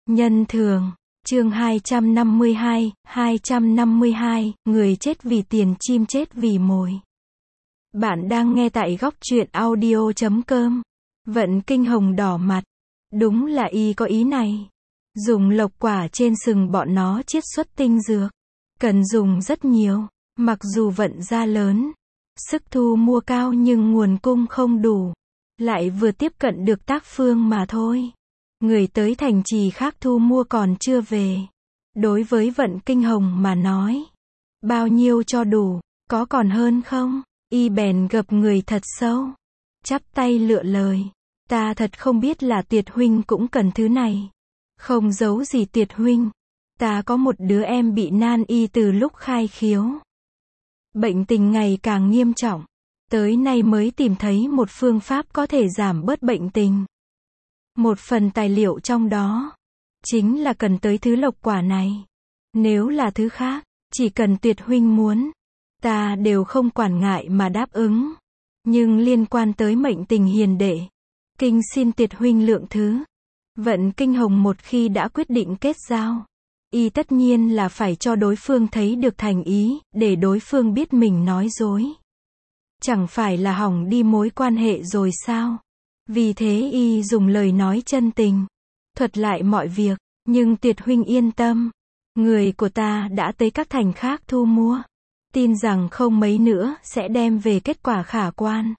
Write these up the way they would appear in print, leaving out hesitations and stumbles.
Nhân thường, chương 252, người chết vì tiền, chim chết vì mồi. Bạn đang nghe tại góc truyện audio.com. Vận Kinh Hồng đỏ mặt. Đúng là y có ý này. Dùng lộc quả trên sừng bọn nó chiết xuất tinh dược. Cần dùng rất nhiều. Mặc dù Vận gia lớn, sức thu mua cao nhưng nguồn cung không đủ. Lại vừa tiếp cận được Tác Phương mà thôi. Người tới thành trì khác thu mua còn chưa về. Đối với Vận Kinh Hồng mà nói, bao nhiêu cho đủ, có còn hơn không? Y bèn gập người thật sâu, chắp tay lựa lời. Ta thật không biết là Tiệt huynh cũng cần thứ này. Không giấu gì Tiệt huynh, ta có một đứa em bị nan y từ lúc khai khiếu. Bệnh tình ngày càng nghiêm trọng. Tới nay mới tìm thấy một phương pháp có thể giảm bớt bệnh tình. Một phần tài liệu trong đó chính là cần tới thứ lộc quả này. Nếu là thứ khác, chỉ cần Tiệt huynh muốn, ta đều không quản ngại mà đáp ứng. Nhưng liên quan tới mệnh tình hiền đệ, kinh xin Tiệt huynh lượng thứ. Vận Kinh Hồng một khi đã quyết định kết giao, y tất nhiên là phải cho đối phương thấy được thành ý, để đối phương biết mình nói dối. Chẳng phải là hỏng đi mối quan hệ rồi sao? Vì thế y dùng lời nói chân tình, thuật lại mọi việc. Nhưng Tiệt huynh yên tâm, người của ta đã tới các thành khác thu mua. Tin rằng không mấy nữa sẽ đem về kết quả khả quan.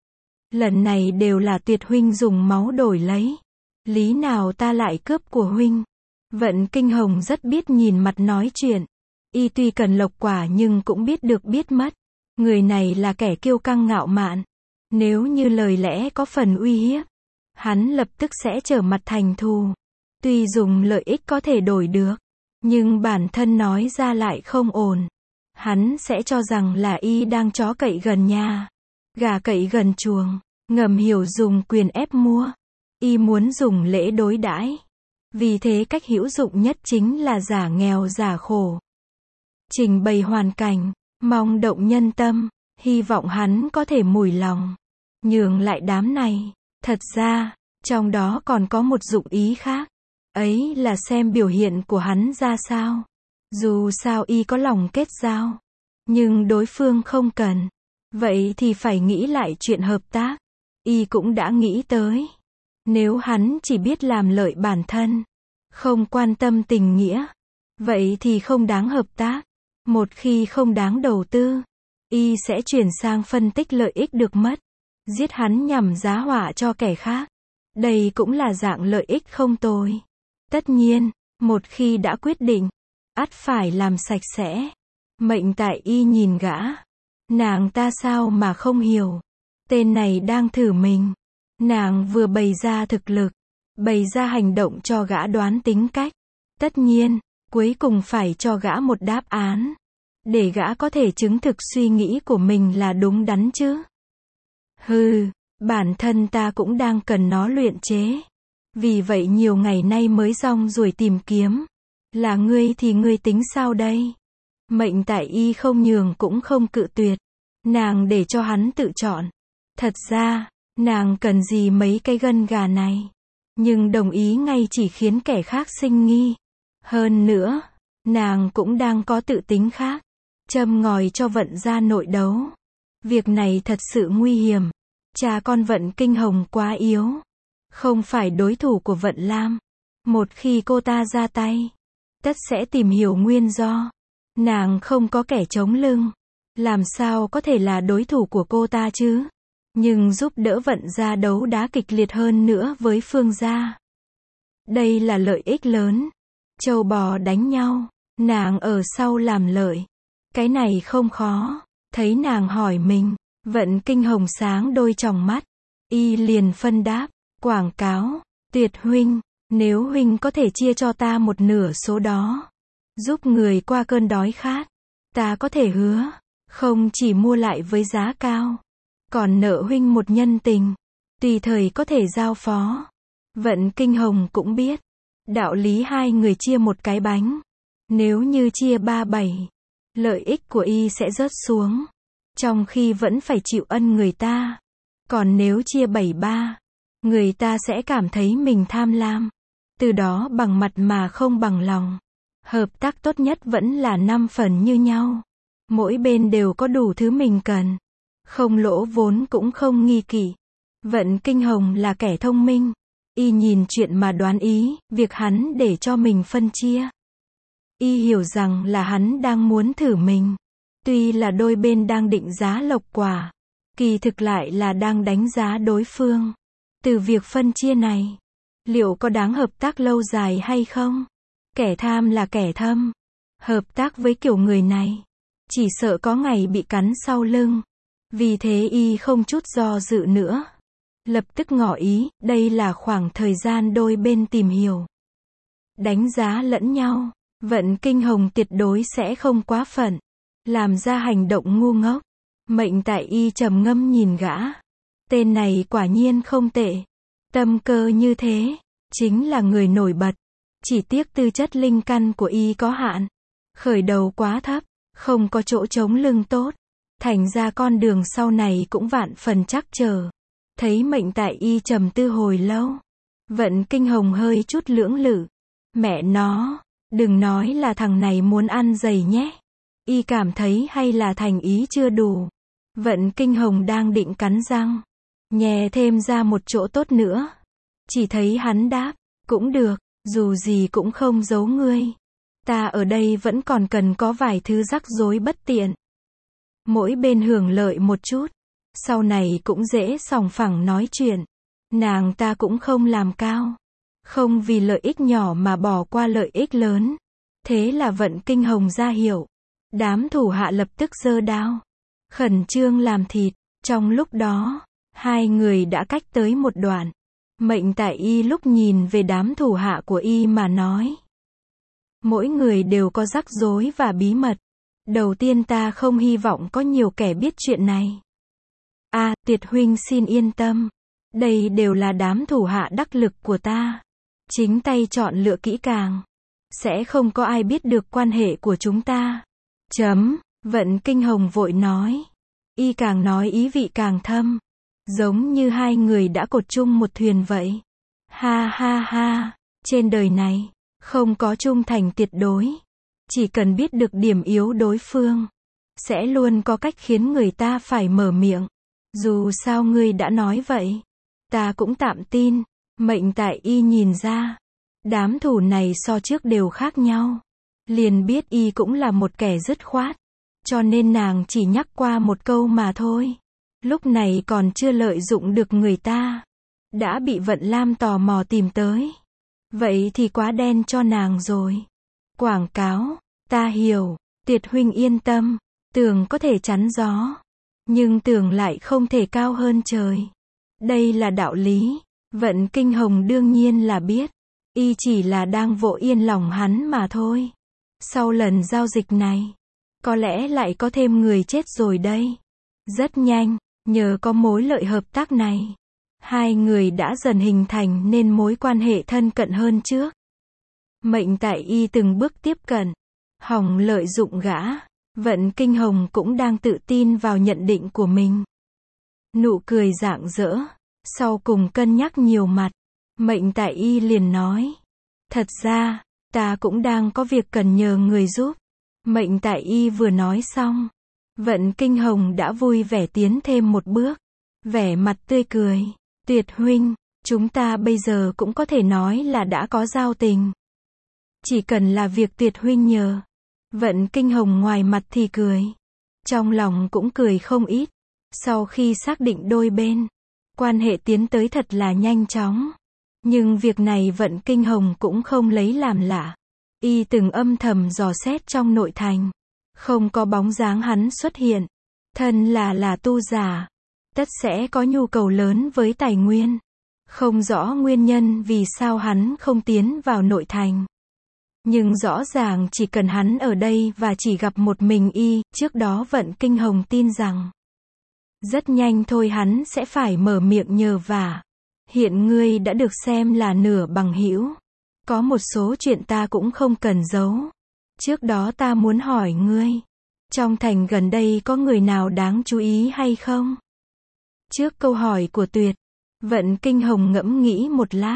Lần này đều là Tiệt huynh dùng máu đổi lấy. Lý nào ta lại cướp của huynh? Vận Kinh Hồng rất biết nhìn mặt nói chuyện. Y tuy cần lộc quả nhưng cũng biết được biết mất. Người này là kẻ kiêu căng ngạo mạn. Nếu như lời lẽ có phần uy hiếp, hắn lập tức sẽ trở mặt thành thù. Tuy dùng lợi ích có thể đổi được, nhưng bản thân nói ra lại không ổn. Hắn sẽ cho rằng là y đang chó cậy gần nhà, gà cậy gần chuồng, ngầm hiểu dùng quyền ép mua. Y muốn dùng lễ đối đãi. Vì thế cách hữu dụng nhất chính là giả nghèo giả khổ. Trình bày hoàn cảnh, mong động nhân tâm, hy vọng hắn có thể mủi lòng, nhường lại đám này. Thật ra, trong đó còn có một dụng ý khác. Ấy là xem biểu hiện của hắn ra sao. Dù sao y có lòng kết giao, nhưng đối phương không cần. Vậy thì phải nghĩ lại chuyện hợp tác. Y cũng đã nghĩ tới. Nếu hắn chỉ biết làm lợi bản thân, không quan tâm tình nghĩa, vậy thì không đáng hợp tác. Một khi không đáng đầu tư, y sẽ chuyển sang phân tích lợi ích được mất. Giết hắn nhằm giá họa cho kẻ khác. Đây cũng là dạng lợi ích không tồi. Tất nhiên, một khi đã quyết định, ắt phải làm sạch sẽ. Mệnh tại y nhìn gã. Nàng ta sao mà không hiểu. Tên này đang thử mình. Nàng vừa bày ra thực lực, bày ra hành động cho gã đoán tính cách. Tất nhiên, cuối cùng phải cho gã một đáp án, để gã có thể chứng thực suy nghĩ của mình là đúng đắn chứ. Hừ, bản thân ta cũng đang cần nó luyện chế. Vì vậy nhiều ngày nay mới rong ruổi tìm kiếm. Là ngươi thì ngươi tính sao đây? Mệnh tại y không nhường cũng không cự tuyệt. Nàng để cho hắn tự chọn. Thật ra, nàng cần gì mấy cái gân gà này. Nhưng đồng ý ngay chỉ khiến kẻ khác sinh nghi. Hơn nữa, nàng cũng đang có tự tính khác. Châm ngòi cho Vận gia nội đấu. Việc này thật sự nguy hiểm. Cha con Vận Kinh Hồng quá yếu, không phải đối thủ của Vận Lam. Một khi cô ta ra tay, tất sẽ tìm hiểu nguyên do. Nàng không có kẻ chống lưng, làm sao có thể là đối thủ của cô ta chứ? Nhưng giúp đỡ Vận gia đấu đá kịch liệt hơn nữa với Phương gia. Đây là lợi ích lớn. Trâu bò đánh nhau, nàng ở sau làm lợi. Cái này không khó. Thấy nàng hỏi mình, Vận Kinh Hồng sáng đôi tròng mắt. Y liền phân đáp, quảng cáo. Tiệt huynh, nếu huynh có thể chia cho ta một nửa số đó, giúp người qua cơn đói khát, ta có thể hứa, không chỉ mua lại với giá cao, còn nợ huynh một nhân tình, tùy thời có thể giao phó. Vận Kinh Hồng cũng biết đạo lý hai người chia một cái bánh. Nếu như chia 3/7, lợi ích của y sẽ rớt xuống, trong khi vẫn phải chịu ân người ta. Còn nếu chia 7/3, người ta sẽ cảm thấy mình tham lam. Từ đó bằng mặt mà không bằng lòng. Hợp tác tốt nhất vẫn là 5 phần như nhau. Mỗi bên đều có đủ thứ mình cần. Không lỗ vốn cũng không nghi kỵ. Vận Kinh Hồng là kẻ thông minh. Y nhìn chuyện mà đoán ý, việc hắn để cho mình phân chia. Y hiểu rằng là hắn đang muốn thử mình. Tuy là đôi bên đang định giá lộc quả, kỳ thực lại là đang đánh giá đối phương. Từ việc phân chia này, liệu có đáng hợp tác lâu dài hay không? Kẻ tham là kẻ thâm. Hợp tác với kiểu người này, chỉ sợ có ngày bị cắn sau lưng. Vì thế y không chút do dự nữa. Lập tức ngỏ ý, đây là khoảng thời gian đôi bên tìm hiểu, đánh giá lẫn nhau. Vận Kinh Hồng tuyệt đối sẽ không quá phận, làm ra hành động ngu ngốc. Mệnh Tại Y trầm ngâm nhìn gã. Tên này quả nhiên không tệ. Tâm cơ như thế, chính là người nổi bật. Chỉ tiếc tư chất linh căn của y có hạn. Khởi đầu quá thấp, không có chỗ chống lưng tốt. Thành ra con đường sau này cũng vạn phần trắc trở. Thấy Mệnh Tại Y trầm tư hồi lâu. Vận Kinh Hồng hơi chút lưỡng lự. Mẹ nó, đừng nói là thằng này muốn ăn giày nhé. Y cảm thấy hay là thành ý chưa đủ. Vận Kinh Hồng đang định cắn răng, nhè thêm ra một chỗ tốt nữa. Chỉ thấy hắn đáp, cũng được, dù gì cũng không giấu ngươi. Ta ở đây vẫn còn cần có vài thứ rắc rối bất tiện. Mỗi bên hưởng lợi một chút, sau này cũng dễ sòng phẳng nói chuyện. Nàng ta cũng không làm cao, không vì lợi ích nhỏ mà bỏ qua lợi ích lớn. Thế là Vận Kinh Hồng ra hiệu. Đám thủ hạ lập tức giơ đao, khẩn trương làm thịt. Trong lúc đó, hai người đã cách tới một đoạn. Mệnh Tại Y lúc nhìn về đám thủ hạ của y mà nói. Mỗi người đều có rắc rối và bí mật. Đầu tiên ta không hy vọng có nhiều kẻ biết chuyện này. Tuyệt huynh xin yên tâm. Đây đều là đám thủ hạ đắc lực của ta. Chính tay chọn lựa kỹ càng. Sẽ không có ai biết được quan hệ của chúng ta. Vận Kinh Hồng vội nói. Y càng nói ý vị càng thâm. Giống như hai người đã cột chung một thuyền vậy. Ha ha ha, trên đời này, không có trung thành tuyệt đối. Chỉ cần biết được điểm yếu đối phương, sẽ luôn có cách khiến người ta phải mở miệng. Dù sao ngươi đã nói vậy, ta cũng tạm tin. Mệnh Tại Y nhìn ra, đám thủ này so trước đều khác nhau. Liền biết y cũng là một kẻ dứt khoát. Cho nên nàng chỉ nhắc qua một câu mà thôi. Lúc này còn chưa lợi dụng được người ta, đã bị Vận Lam tò mò tìm tới. Vậy thì quá đen cho nàng rồi. Quảng cáo, ta hiểu, Tuyệt huynh yên tâm. Tường có thể chắn gió, nhưng tường lại không thể cao hơn trời. Đây là đạo lý. Vận Kinh Hồng đương nhiên là biết. Y chỉ là đang vỗ yên lòng hắn mà thôi. Sau lần giao dịch này, có lẽ lại có thêm người chết rồi đây. Rất nhanh, nhờ có mối lợi hợp tác này, hai người đã dần hình thành nên mối quan hệ thân cận hơn trước. Mệnh Tại Y từng bước tiếp cận, hỏng lợi dụng gã. Vận Kinh Hồng cũng đang tự tin vào nhận định của mình. Nụ cười rạng rỡ, sau cùng cân nhắc nhiều mặt. Mệnh Tại Y liền nói. Thật ra, ta cũng đang có việc cần nhờ người giúp. Mệnh Tại Y vừa nói xong, Vận Kinh Hồng đã vui vẻ tiến thêm một bước. Vẻ mặt tươi cười. Tuyệt huynh, chúng ta bây giờ cũng có thể nói là đã có giao tình. Chỉ cần là việc Tuyệt huynh nhờ. Vận Kinh Hồng ngoài mặt thì cười, trong lòng cũng cười không ít. Sau khi xác định đôi bên, quan hệ tiến tới thật là nhanh chóng. Nhưng việc này Vận Kinh Hồng cũng không lấy làm lạ. Y từng âm thầm dò xét trong nội thành, không có bóng dáng hắn xuất hiện. Thân là tu giả, tất sẽ có nhu cầu lớn với tài nguyên. Không rõ nguyên nhân vì sao hắn không tiến vào nội thành. Nhưng rõ ràng chỉ cần hắn ở đây và chỉ gặp một mình y, trước đó Vận Kinh Hồng tin rằng rất nhanh thôi hắn sẽ phải mở miệng nhờ vả. Hiện ngươi đã được xem là nửa bằng hữu. Có một số chuyện ta cũng không cần giấu. Trước đó ta muốn hỏi ngươi, trong thành gần đây có người nào đáng chú ý hay không? Trước câu hỏi của Tuyệt, Vận Kinh Hồng ngẫm nghĩ một lát.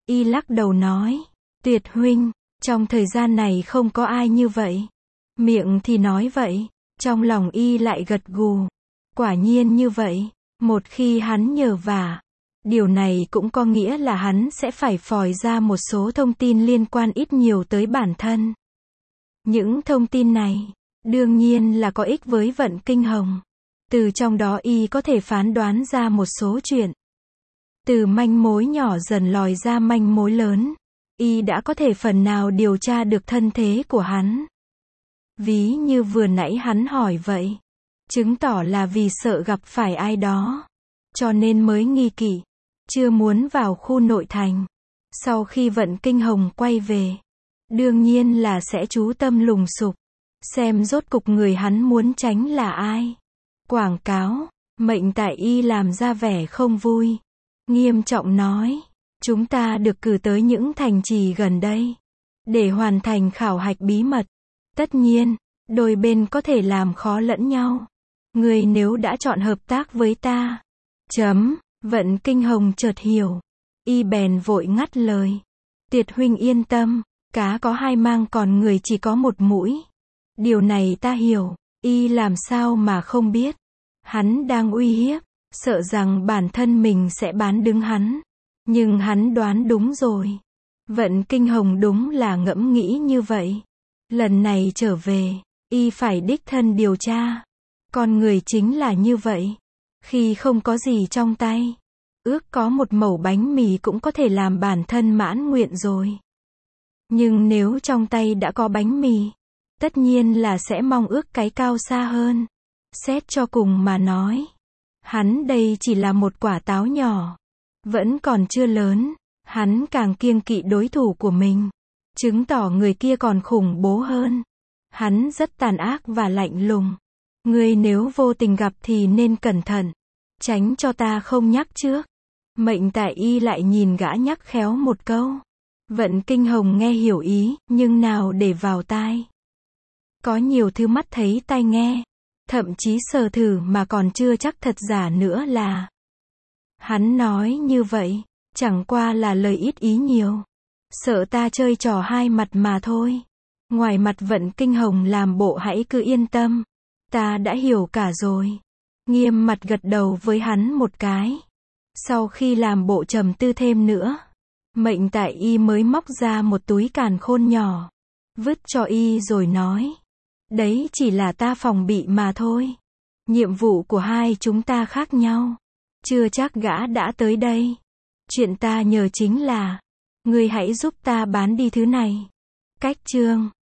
Y lắc đầu nói, Tuyệt huynh, trong thời gian này không có ai như vậy. Miệng thì nói vậy, trong lòng Y lại gật gù. Quả nhiên như vậy, một khi hắn nhờ vả, điều này cũng có nghĩa là hắn sẽ phải phòi ra một số thông tin liên quan ít nhiều tới bản thân. Những thông tin này, đương nhiên là có ích với Vận Kinh Hồng. Từ trong đó Y có thể phán đoán ra một số chuyện. Từ manh mối nhỏ dần lòi ra manh mối lớn, Y đã có thể phần nào điều tra được thân thế của hắn. Ví như vừa nãy hắn hỏi vậy, chứng tỏ là vì sợ gặp phải ai đó, cho nên mới nghi kỵ, chưa muốn vào khu nội thành. Sau khi Vận Kinh Hồng quay về, đương nhiên là sẽ chú tâm lùng sục, xem rốt cục người hắn muốn tránh là ai. Quảng cáo, Mệnh Tại Y làm ra vẻ không vui, nghiêm trọng nói, chúng ta được cử tới những thành trì gần đây, để hoàn thành khảo hạch bí mật. Tất nhiên, đôi bên có thể làm khó lẫn nhau. Người nếu đã chọn hợp tác với ta. Vận Kinh Hồng chợt hiểu. Y bèn vội ngắt lời. Tuyệt huynh yên tâm, cá có hai mang còn người chỉ có một mũi. Điều này ta hiểu, Y làm sao mà không biết. Hắn đang uy hiếp, sợ rằng bản thân mình sẽ bán đứng hắn. Nhưng hắn đoán đúng rồi. Vận Kinh Hồng đúng là ngẫm nghĩ như vậy. Lần này trở về, Y phải đích thân điều tra. Con người chính là như vậy. Khi không có gì trong tay, ước có một mẩu bánh mì cũng có thể làm bản thân mãn nguyện rồi. Nhưng nếu trong tay đã có bánh mì, tất nhiên là sẽ mong ước cái cao xa hơn. Xét cho cùng mà nói, hắn đây chỉ là một quả táo nhỏ, vẫn còn chưa lớn, hắn càng kiêng kỵ đối thủ của mình, chứng tỏ người kia còn khủng bố hơn. Hắn rất tàn ác và lạnh lùng. Ngươi nếu vô tình gặp thì nên cẩn thận, tránh cho ta không nhắc trước. Mệnh Tại Y lại nhìn gã nhắc khéo một câu. Vận Kinh Hồng nghe hiểu ý, nhưng nào để vào tai. Có nhiều thứ mắt thấy tai nghe, thậm chí sờ thử mà còn chưa chắc thật giả nữa là. Hắn nói như vậy, chẳng qua là lời ít ý nhiều. Sợ ta chơi trò hai mặt mà thôi. Ngoài mặt Vận Kinh Hồng làm bộ hãy cứ yên tâm. Ta đã hiểu cả rồi. Nghiêm mặt gật đầu với hắn một cái. Sau khi làm bộ trầm tư thêm nữa, Mệnh Tại Y mới móc ra một túi càn khôn nhỏ, vứt cho Y rồi nói. Đấy chỉ là ta phòng bị mà thôi. Nhiệm vụ của hai chúng ta khác nhau. Chưa chắc gã đã tới đây. Chuyện ta nhờ chính là, ngươi hãy giúp ta bán đi thứ này. Cách chương